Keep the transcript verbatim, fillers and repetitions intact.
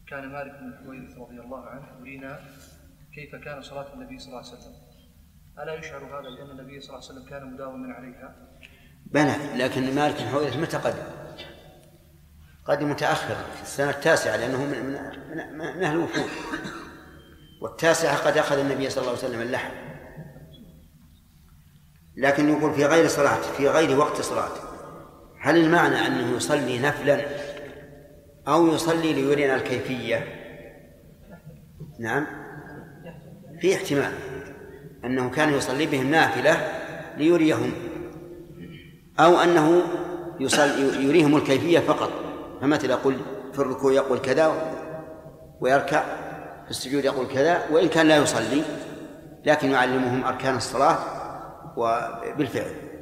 كان مالك بن الحويرث رضي الله عنه يرينا كيف كان صلاة النبي صلى الله عليه وسلم، ألا يشعر هذا بأن النبي صلى الله عليه وسلم كان مداوما عليها؟ بلى، لكن مالك بن الحويرث متى قدم؟ قدم متأخرا في السنة التاسعة، لأنه من, من, من أهل الوفود، والتاسعة قد أخذ النبي صلى الله عليه وسلم اللحم. لكن يقول في غير صلاة، في غير وقت صلاة، هل المعنى أنه يصلي نفلا أو يصلي ليرينا الكيفية؟ نعم، في احتمال أنه كان يصلي بهم نافلة ليريهم، أو أنه يصلي يريهم الكيفية فقط، فمثل يقول في الركوع يقول كذا ويركع، في السجود يقول كذا، وإن كان لا يصلي لكن يعلمهم أركان الصلاة وبالفعل.